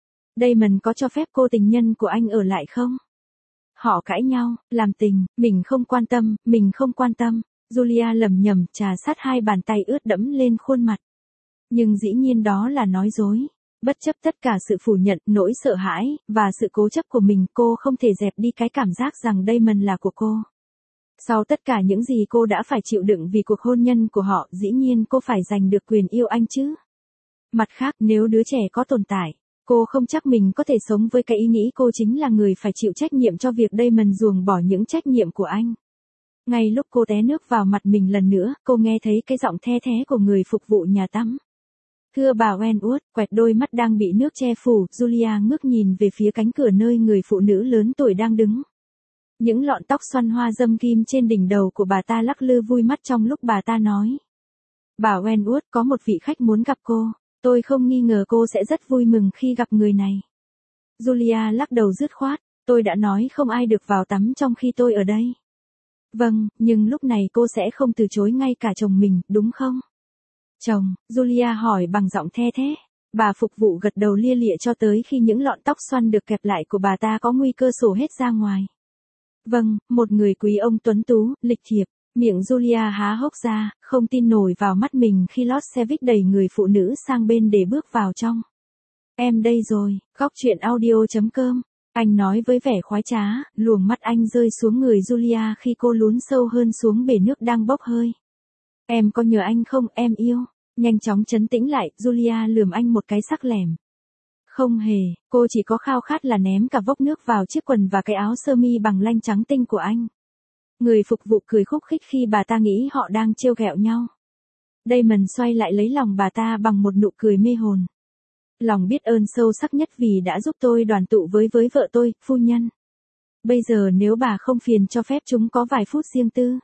Damon có cho phép cô tình nhân của anh ở lại không? Họ cãi nhau, làm tình, mình không quan tâm. Julia lẩm nhẩm trà sát hai bàn tay ướt đẫm lên khuôn mặt. Nhưng dĩ nhiên đó là nói dối. Bất chấp tất cả sự phủ nhận, nỗi sợ hãi, và sự cố chấp của mình, cô không thể dẹp đi cái cảm giác rằng Damon là của cô. Sau tất cả những gì cô đã phải chịu đựng vì cuộc hôn nhân của họ, dĩ nhiên cô phải giành được quyền yêu anh chứ. Mặt khác, nếu đứa trẻ có tồn tại, cô không chắc mình có thể sống với cái ý nghĩ cô chính là người phải chịu trách nhiệm cho việc Damon ruồng bỏ những trách nhiệm của anh. Ngay lúc cô té nước vào mặt mình lần nữa, cô nghe thấy cái giọng the thé của người phục vụ nhà tắm. Thưa bà Wentworth, quẹt đôi mắt đang bị nước che phủ, Julia ngước nhìn về phía cánh cửa nơi người phụ nữ lớn tuổi đang đứng. Những lọn tóc xoăn hoa dâm kim trên đỉnh đầu của bà ta lắc lư vui mắt trong lúc bà ta nói. Bà Wentworth, có một vị khách muốn gặp cô. Tôi không nghi ngờ cô sẽ rất vui mừng khi gặp người này. Julia lắc đầu dứt khoát. Tôi đã nói không ai được vào tắm trong khi tôi ở đây. Vâng, nhưng lúc này cô sẽ không từ chối ngay cả chồng mình, đúng không? Chồng, Julia hỏi bằng giọng the thé. Bà phục vụ gật đầu lia lịa cho tới khi những lọn tóc xoăn được kẹp lại của bà ta có nguy cơ xổ hết ra ngoài. Vâng, một người quý ông tuấn tú, lịch thiệp. Miệng Julia há hốc ra, không tin nổi vào mắt mình khi lót xe vích đẩy người phụ nữ sang bên để bước vào trong. Em đây rồi, góc chuyện audio.com. Anh nói với vẻ khoái trá, luồng mắt anh rơi xuống người Julia khi cô lún sâu hơn xuống bể nước đang bốc hơi. Em có nhớ anh không, em yêu? Nhanh chóng trấn tĩnh lại, Julia lườm anh một cái sắc lẻm. Không hề, cô chỉ có khao khát là ném cả vốc nước vào chiếc quần và cái áo sơ mi bằng lanh trắng tinh của anh. Người phục vụ cười khúc khích khi bà ta nghĩ họ đang trêu ghẹo nhau. Damon xoay lại lấy lòng bà ta bằng một nụ cười mê hồn. Lòng biết ơn sâu sắc nhất vì đã giúp tôi đoàn tụ với vợ tôi, phu nhân. Bây giờ nếu bà không phiền cho phép chúng có vài phút riêng tư.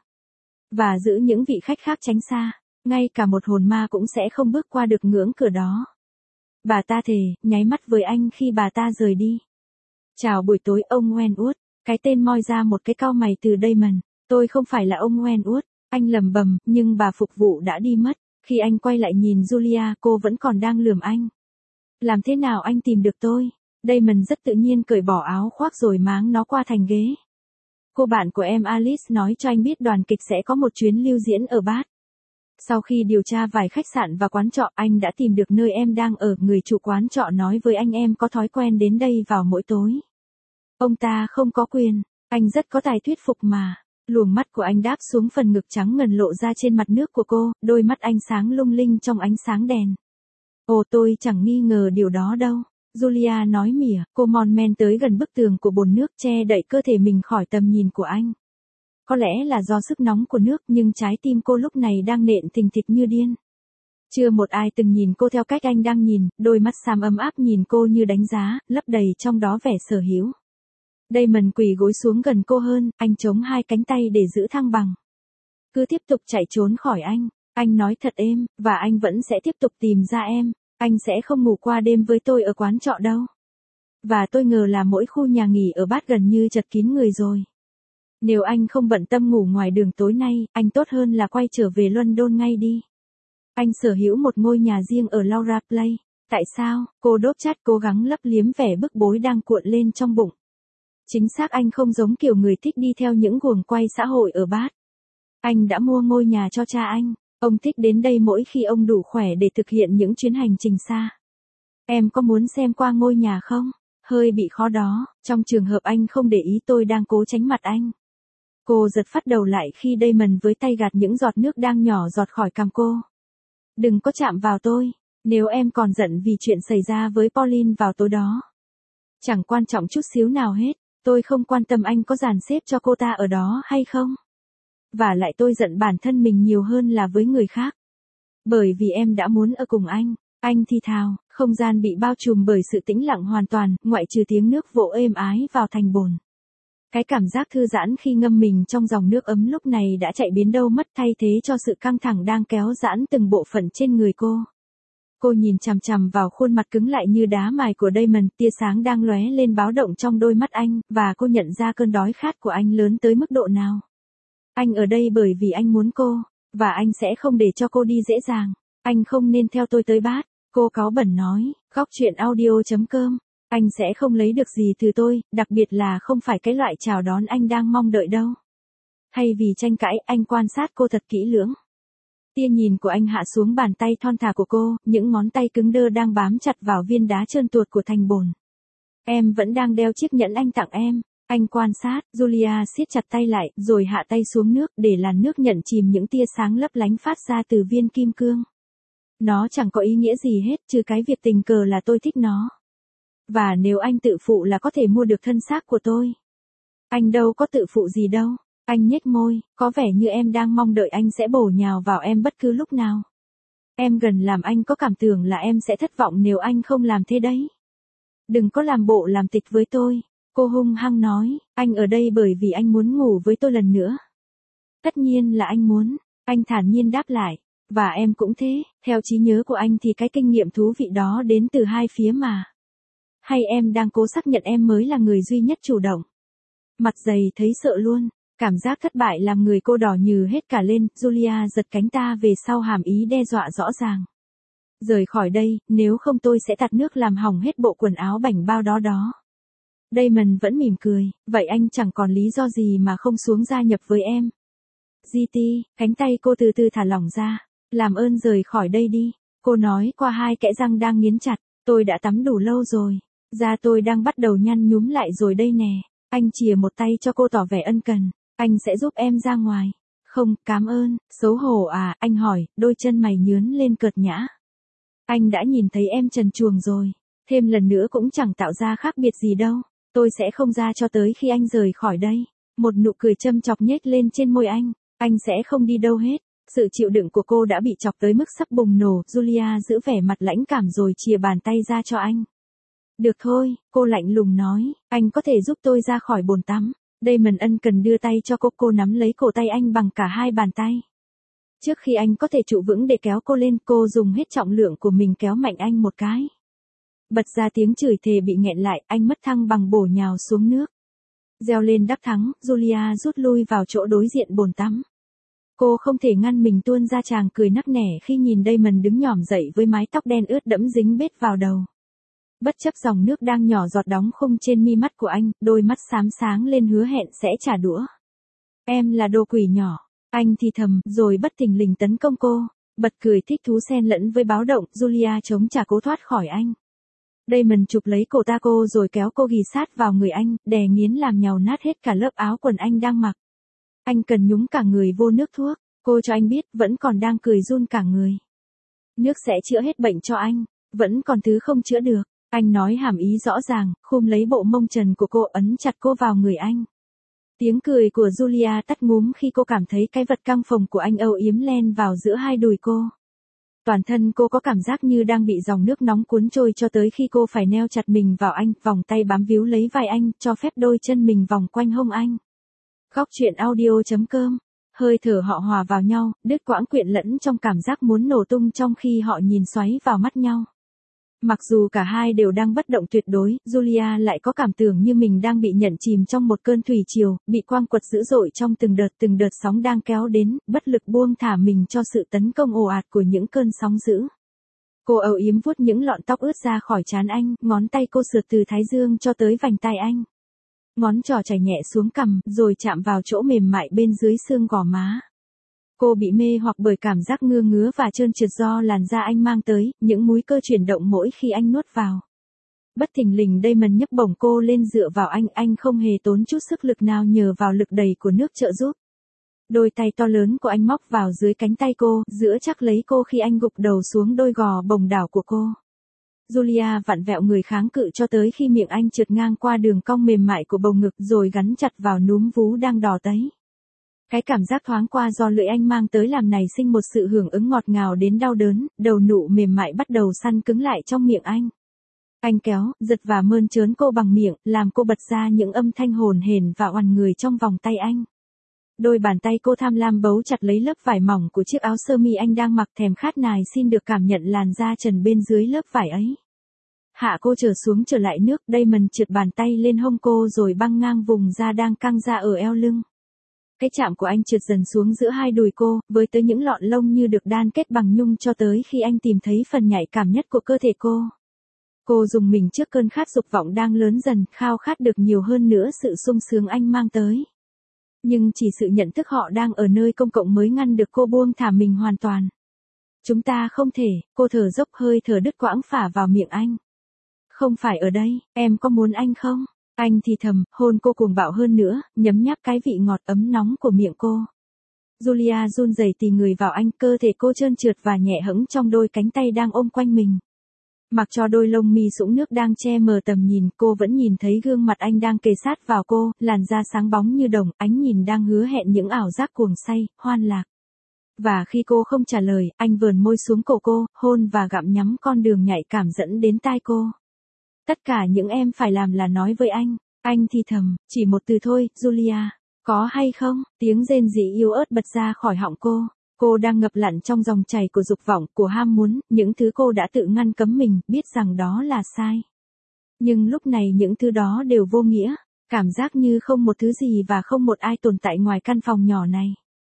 Và giữ những vị khách khác tránh xa, ngay cả một hồn ma cũng sẽ không bước qua được ngưỡng cửa đó. Bà ta thề, nháy mắt với anh khi bà ta rời đi. Chào buổi tối ông Wentworth. Cái tên moi ra một cái cau mày từ Damon. Tôi không phải là ông Wentworth, anh lẩm bẩm, nhưng bà phục vụ đã đi mất. Khi anh quay lại nhìn Julia, cô vẫn còn đang lườm anh. Làm thế nào anh tìm được tôi? Damon rất tự nhiên cởi bỏ áo khoác rồi máng nó qua thành ghế. Cô bạn của em Alice nói cho anh biết đoàn kịch sẽ có một chuyến lưu diễn ở Bath. Sau khi điều tra vài khách sạn và quán trọ, anh đã tìm được nơi em đang ở. Người chủ quán trọ nói với anh em có thói quen đến đây vào mỗi tối. Ông ta không có quyền, anh rất có tài thuyết phục mà. Luồng mắt của anh đáp xuống phần ngực trắng ngần lộ ra trên mặt nước của cô, đôi mắt anh sáng lung linh trong ánh sáng đèn. Ồ, tôi chẳng nghi ngờ điều đó đâu. Julia nói mỉa, cô mon men tới gần bức tường của bồn nước che đậy cơ thể mình khỏi tầm nhìn của anh. Có lẽ là do sức nóng của nước nhưng trái tim cô lúc này đang nện thình thịch như điên. Chưa một ai từng nhìn cô theo cách anh đang nhìn, đôi mắt Sam ấm áp nhìn cô như đánh giá, lấp đầy trong đó vẻ sở hữu. Damon quỳ gối xuống gần cô hơn, anh chống hai cánh tay để giữ thăng bằng. Cứ tiếp tục chạy trốn khỏi anh nói thật êm, và anh vẫn sẽ tiếp tục tìm ra em, anh sẽ không ngủ qua đêm với tôi ở quán trọ đâu. Và tôi ngờ là mỗi khu nhà nghỉ ở Bath gần như chật kín người rồi. Nếu anh không bận tâm ngủ ngoài đường tối nay, anh tốt hơn là quay trở về London ngay đi. Anh sở hữu một ngôi nhà riêng ở Laura Place. Tại sao? Cô đốp chát cố gắng lấp liếm vẻ bức bối đang cuộn lên trong bụng. Chính xác, anh không giống kiểu người thích đi theo những guồng quay xã hội ở Bath. Anh đã mua ngôi nhà cho cha anh. Ông thích đến đây mỗi khi ông đủ khỏe để thực hiện những chuyến hành trình xa. Em có muốn xem qua ngôi nhà không? Hơi bị khó đó, trong trường hợp anh không để ý tôi đang cố tránh mặt anh. Cô giật phát đầu lại khi Damon với tay gạt những giọt nước đang nhỏ giọt khỏi cằm cô. Đừng có chạm vào tôi, nếu em còn giận vì chuyện xảy ra với Pauline vào tối đó. Chẳng quan trọng chút xíu nào hết, tôi không quan tâm anh có dàn xếp cho cô ta ở đó hay không. Và lại tôi giận bản thân mình nhiều hơn là với người khác. Bởi vì em đã muốn ở cùng anh thì thào, không gian bị bao trùm bởi sự tĩnh lặng hoàn toàn, ngoại trừ tiếng nước vỗ êm ái vào thành bồn. Cái cảm giác thư giãn khi ngâm mình trong dòng nước ấm lúc này đã chạy biến đâu mất thay thế cho sự căng thẳng đang kéo giãn từng bộ phận trên người cô. Cô nhìn chằm chằm vào khuôn mặt cứng lại như đá mài của Damon, tia sáng đang lóe lên báo động trong đôi mắt anh, và cô nhận ra cơn đói khát của anh lớn tới mức độ nào. Anh ở đây bởi vì anh muốn cô, và anh sẽ không để cho cô đi dễ dàng. Anh không nên theo tôi tới Bath, cô cáu bẩn nói, góc chuyện audio.com. Anh sẽ không lấy được gì từ tôi, đặc biệt là không phải cái loại chào đón anh đang mong đợi đâu. Thay vì tranh cãi, anh quan sát cô thật kỹ lưỡng. Tia nhìn của anh hạ xuống bàn tay thon thả của cô, những ngón tay cứng đơ đang bám chặt vào viên đá trơn tuột của thành bồn. Em vẫn đang đeo chiếc nhẫn anh tặng em. Anh quan sát, Julia siết chặt tay lại, rồi hạ tay xuống nước để làn nước nhận chìm những tia sáng lấp lánh phát ra từ viên kim cương. Nó chẳng có ý nghĩa gì hết, trừ cái việc tình cờ là tôi thích nó. Và nếu anh tự phụ là có thể mua được thân xác của tôi. Anh đâu có tự phụ gì đâu. Anh nhếch môi, có vẻ như em đang mong đợi anh sẽ bổ nhào vào em bất cứ lúc nào. Em gần làm anh có cảm tưởng là em sẽ thất vọng nếu anh không làm thế đấy. Đừng có làm bộ làm tịch với tôi. Cô hung hăng nói, anh ở đây bởi vì anh muốn ngủ với tôi lần nữa. Tất nhiên là anh muốn, anh thản nhiên đáp lại. Và em cũng thế, theo trí nhớ của anh thì cái kinh nghiệm thú vị đó đến từ hai phía mà. Hay em đang cố xác nhận em mới là người duy nhất chủ động. Mặt dày thấy sợ luôn, cảm giác thất bại làm người cô đỏ nhừ hết cả lên, Julia giật cánh ta về sau hàm ý đe dọa rõ ràng. Rời khỏi đây, nếu không tôi sẽ tạt nước làm hỏng hết bộ quần áo bảnh bao đó đó. Damon vẫn mỉm cười, vậy anh chẳng còn lý do gì mà không xuống gia nhập với em. GT, cánh tay cô từ từ thả lỏng ra, làm ơn rời khỏi đây đi, cô nói qua hai kẽ răng đang nghiến chặt, tôi đã tắm đủ lâu rồi, da tôi đang bắt đầu nhăn nhúm lại rồi đây nè, anh chìa một tay cho cô tỏ vẻ ân cần, anh sẽ giúp em ra ngoài. Không, cảm ơn, xấu hổ à, anh hỏi, đôi chân mày nhướn lên cợt nhã. Anh đã nhìn thấy em trần truồng rồi, thêm lần nữa cũng chẳng tạo ra khác biệt gì đâu. Tôi sẽ không ra cho tới khi anh rời khỏi đây. Một nụ cười châm chọc nhếch lên trên môi anh sẽ không đi đâu hết. Sự chịu đựng của cô đã bị chọc tới mức sắp bùng nổ, Julia giữ vẻ mặt lãnh cảm rồi chìa bàn tay ra cho anh. Được thôi, cô lạnh lùng nói, anh có thể giúp tôi ra khỏi bồn tắm. Damon ân cần đưa tay cho cô nắm lấy cổ tay anh bằng cả hai bàn tay. Trước khi anh có thể trụ vững để kéo cô lên, cô dùng hết trọng lượng của mình kéo mạnh anh một cái. Bật ra tiếng chửi thề bị nghẹn lại, anh mất thăng bằng bổ nhào xuống nước. Reo lên đắc thắng, Julia rút lui vào chỗ đối diện bồn tắm. Cô không thể ngăn mình tuôn ra tràng cười nắc nẻ khi nhìn Damon đứng nhỏm dậy với mái tóc đen ướt đẫm dính bết vào đầu. Bất chấp dòng nước đang nhỏ giọt đóng khung trên mi mắt của anh, đôi mắt xám sáng lên hứa hẹn sẽ trả đũa. Em là đồ quỷ nhỏ, anh thì thầm, rồi bất thình lình tấn công cô. Bật cười thích thú xen lẫn với báo động, Julia chống trả cố thoát khỏi anh. Damon chụp lấy cổ ta cô rồi kéo cô ghì sát vào người anh, đè nghiến làm nhàu nát hết cả lớp áo quần anh đang mặc. Anh cần nhúng cả người vô nước thuốc, cô cho anh biết, vẫn còn đang cười run cả người. Nước sẽ chữa hết bệnh cho anh, vẫn còn thứ không chữa được, anh nói hàm ý rõ ràng, khum lấy bộ mông trần của cô ấn chặt cô vào người anh. Tiếng cười của Julia tắt ngúm khi cô cảm thấy cái vật căng phồng của anh âu yếm len vào giữa hai đùi cô. Toàn thân cô có cảm giác như đang bị dòng nước nóng cuốn trôi cho tới khi cô phải neo chặt mình vào anh, vòng tay bám víu lấy vai anh, cho phép đôi chân mình vòng quanh hông anh. Góc truyện audio.com. Hơi thở họ hòa vào nhau, đứt quãng quyện lẫn trong cảm giác muốn nổ tung trong khi họ nhìn xoáy vào mắt nhau. Mặc dù cả hai đều đang bất động tuyệt đối, Julia lại có cảm tưởng như mình đang bị nhận chìm trong một cơn thủy triều, bị quang quật dữ dội trong từng đợt sóng đang kéo đến, bất lực buông thả mình cho sự tấn công ồ ạt của những cơn sóng dữ. Cô âu yếm vuốt những lọn tóc ướt ra khỏi trán anh, ngón tay cô sượt từ thái dương cho tới vành tai anh. Ngón trỏ chảy nhẹ xuống cằm, rồi chạm vào chỗ mềm mại bên dưới xương gò má. Cô bị mê hoặc bởi cảm giác ngứa ngứa và trơn trượt do làn da anh mang tới, những múi cơ chuyển động mỗi khi anh nuốt vào. Bất thình lình Damon nhấc bổng cô lên dựa vào anh không hề tốn chút sức lực nào nhờ vào lực đẩy của nước trợ giúp. Đôi tay to lớn của anh móc vào dưới cánh tay cô, giữ chắc lấy cô khi anh gục đầu xuống đôi gò bồng đảo của cô. Julia vặn vẹo người kháng cự cho tới khi miệng anh trượt ngang qua đường cong mềm mại của bầu ngực rồi gắn chặt vào núm vú đang đỏ tấy. Cái cảm giác thoáng qua do lưỡi anh mang tới làm nảy sinh một sự hưởng ứng ngọt ngào đến đau đớn, đầu nụ mềm mại bắt đầu săn cứng lại trong miệng anh. Anh kéo, giật và mơn trớn cô bằng miệng, làm cô bật ra những âm thanh hồn hển và oằn người trong vòng tay anh. Đôi bàn tay cô tham lam bấu chặt lấy lớp vải mỏng của chiếc áo sơ mi anh đang mặc, thèm khát nài xin được cảm nhận làn da trần bên dưới lớp vải ấy. Hạ cô trở xuống trở lại nước, Damon trượt bàn tay lên hông cô rồi băng ngang vùng da đang căng ra ở eo lưng. Cái chạm của anh trượt dần xuống giữa hai đùi cô, với tới những lọn lông như được đan kết bằng nhung cho tới khi anh tìm thấy phần nhạy cảm nhất của cơ thể cô. Cô dùng mình trước cơn khát dục vọng đang lớn dần, khao khát được nhiều hơn nữa sự sung sướng anh mang tới. Nhưng chỉ sự nhận thức họ đang ở nơi công cộng mới ngăn được cô buông thả mình hoàn toàn. Chúng ta không thể, cô thở dốc hơi thở đứt quãng phả vào miệng anh. Không phải ở đây, em có muốn anh không? Anh thì thầm, hôn cô cuồng bạo hơn nữa, nhấm nháp cái vị ngọt ấm nóng của miệng cô. Julia run rẩy tì người vào anh, cơ thể cô trơn trượt và nhẹ hẫng trong đôi cánh tay đang ôm quanh mình. Mặc cho đôi lông mi sũng nước đang che mờ tầm nhìn, cô vẫn nhìn thấy gương mặt anh đang kề sát vào cô, làn da sáng bóng như đồng, ánh nhìn đang hứa hẹn những ảo giác cuồng say, hoan lạc. Và khi cô không trả lời, anh vờn môi xuống cổ cô, hôn và gặm nhắm con đường nhạy cảm dẫn đến tai cô. Tất cả những em phải làm là nói với anh thì thầm, chỉ một từ thôi, Julia. Có hay không? Tiếng rên rỉ yếu ớt bật ra khỏi họng cô. Cô đang ngập lặn trong dòng chảy của dục vọng, của ham muốn, những thứ cô đã tự ngăn cấm mình, biết rằng đó là sai. Nhưng lúc này những thứ đó đều vô nghĩa, cảm giác như không một thứ gì và không một ai tồn tại ngoài căn phòng nhỏ này.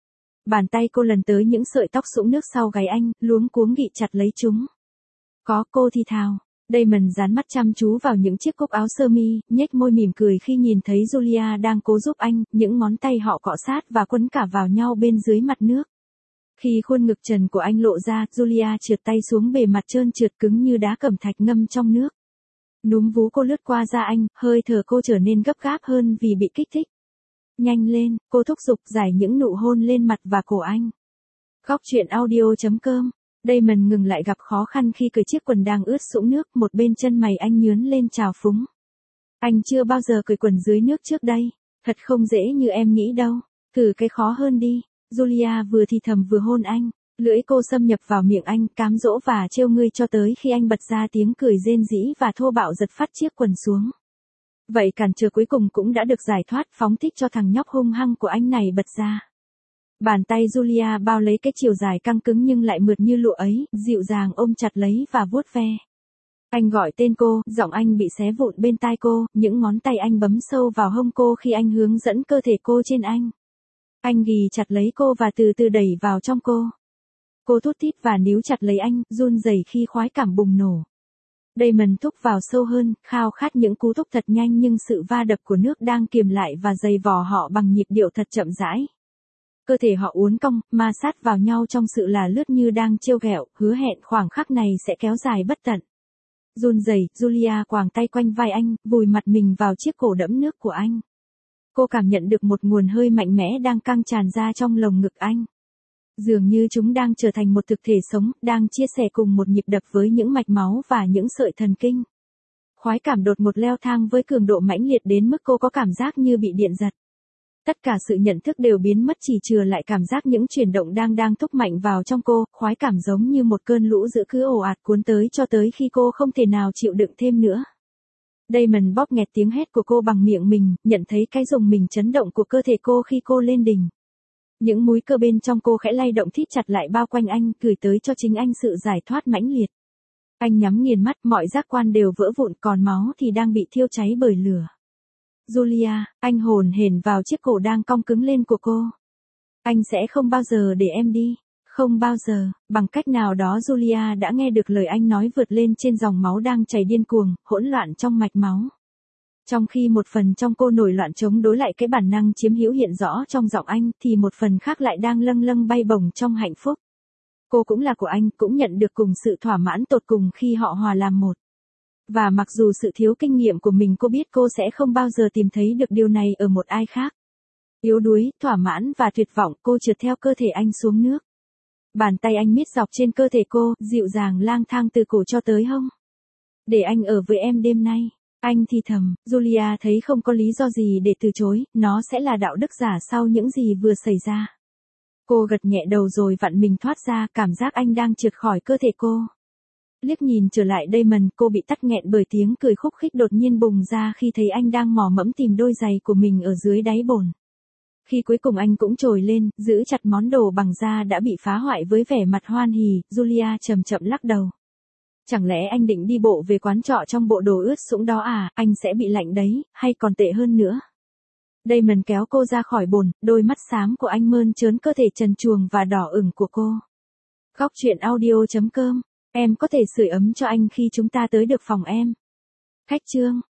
Bàn tay cô lần tới những sợi tóc sũng nước sau gáy anh, luống cuống gị chặt lấy chúng. Có, cô thì thào. Damon dán mắt chăm chú vào những chiếc cúc áo sơ mi, nhếch môi mỉm cười khi nhìn thấy Julia đang cố giúp anh, những ngón tay họ cọ sát và quấn cả vào nhau bên dưới mặt nước. Khi khuôn ngực trần của anh lộ ra, Julia trượt tay xuống bề mặt trơn trượt cứng như đá cẩm thạch ngâm trong nước. Núm vú cô lướt qua da anh, hơi thở cô trở nên gấp gáp hơn vì bị kích thích. Nhanh lên, cô thúc giục giải những nụ hôn lên mặt và cổ anh. Góc truyện audio.com. Damon ngừng lại gặp khó khăn khi cởi chiếc quần đang ướt sũng nước, một bên chân mày anh nhướn lên trào phúng. Anh chưa bao giờ cởi quần dưới nước trước đây, thật không dễ như em nghĩ đâu, thử cái khó hơn đi. Julia vừa thì thầm vừa hôn anh, lưỡi cô xâm nhập vào miệng anh, cám dỗ và trêu ngươi cho tới khi anh bật ra tiếng cười rên rĩ và thô bạo giật phát chiếc quần xuống. Vậy cản trở cuối cùng cũng đã được giải thoát, phóng thích cho thằng nhóc hung hăng của anh này bật ra. Bàn tay Julia bao lấy cái chiều dài căng cứng nhưng lại mượt như lụa ấy, dịu dàng ôm chặt lấy và vuốt ve. Anh gọi tên cô, giọng anh bị xé vụn bên tai cô, những ngón tay anh bấm sâu vào hông cô khi anh hướng dẫn cơ thể cô trên anh. Anh ghì chặt lấy cô và từ từ đẩy vào trong cô. Cô thút thít và níu chặt lấy anh, run rẩy khi khoái cảm bùng nổ. Damon thúc vào sâu hơn, khao khát những cú thúc thật nhanh nhưng sự va đập của nước đang kiềm lại và giày vò họ bằng nhịp điệu thật chậm rãi. Cơ thể họ uốn cong, ma sát vào nhau trong sự là lướt như đang trêu ghẹo, hứa hẹn khoảng khắc này sẽ kéo dài bất tận. Run rẩy, Julia quàng tay quanh vai anh, vùi mặt mình vào chiếc cổ đẫm nước của anh. Cô cảm nhận được một nguồn hơi mạnh mẽ đang căng tràn ra trong lồng ngực anh. Dường như chúng đang trở thành một thực thể sống, đang chia sẻ cùng một nhịp đập với những mạch máu và những sợi thần kinh. Khoái cảm đột ngột leo thang với cường độ mãnh liệt đến mức cô có cảm giác như bị điện giật. Tất cả sự nhận thức đều biến mất chỉ chừa lại cảm giác những chuyển động đang thúc mạnh vào trong cô, khoái cảm giống như một cơn lũ dữ cứ ồ ạt cuốn tới cho tới khi cô không thể nào chịu đựng thêm nữa. Damon bóp nghẹt tiếng hét của cô bằng miệng mình, nhận thấy cái rùng mình chấn động của cơ thể cô khi cô lên đỉnh. Những múi cơ bên trong cô khẽ lay động thít chặt lại bao quanh anh, gửi tới cho chính anh sự giải thoát mãnh liệt. Anh nhắm nghiền mắt, mọi giác quan đều vỡ vụn, còn máu thì đang bị thiêu cháy bởi lửa. Julia, anh hồn hển vào chiếc cổ đang cong cứng lên của cô. Anh sẽ không bao giờ để em đi. Không bao giờ. Bằng cách nào đó Julia đã nghe được lời anh nói vượt lên trên dòng máu đang chảy điên cuồng, hỗn loạn trong mạch máu. Trong khi một phần trong cô nổi loạn chống đối lại cái bản năng chiếm hữu hiện rõ trong giọng anh, thì một phần khác lại đang lâng lâng bay bổng trong hạnh phúc. Cô cũng là của anh, cũng nhận được cùng sự thỏa mãn tột cùng khi họ hòa làm một. Và mặc dù sự thiếu kinh nghiệm của mình, cô biết cô sẽ không bao giờ tìm thấy được điều này ở một ai khác. Yếu đuối, thỏa mãn và tuyệt vọng, cô trượt theo cơ thể anh xuống nước. Bàn tay anh miết dọc trên cơ thể cô, dịu dàng lang thang từ cổ cho tới hông. Để anh ở với em đêm nay. Anh thì thầm, Julia thấy không có lý do gì để từ chối, nó sẽ là đạo đức giả sau những gì vừa xảy ra. Cô gật nhẹ đầu rồi vặn mình thoát ra, cảm giác anh đang trượt khỏi cơ thể cô. Liếc nhìn trở lại Damon, cô bị tắc nghẹn bởi tiếng cười khúc khích đột nhiên bùng ra khi thấy anh đang mò mẫm tìm đôi giày của mình ở dưới đáy bồn. Khi cuối cùng anh cũng trồi lên, giữ chặt món đồ bằng da đã bị phá hoại với vẻ mặt hoan hỉ, Julia chậm chậm lắc đầu. Chẳng lẽ anh định đi bộ về quán trọ trong bộ đồ ướt sũng đó à, anh sẽ bị lạnh đấy, hay còn tệ hơn nữa. Damon kéo cô ra khỏi bồn, đôi mắt xám của anh mơn trớn cơ thể trần truồng và đỏ ửng của cô. Góc truyện audio.com, em có thể sưởi ấm cho anh khi chúng ta tới được phòng em. Khách chương.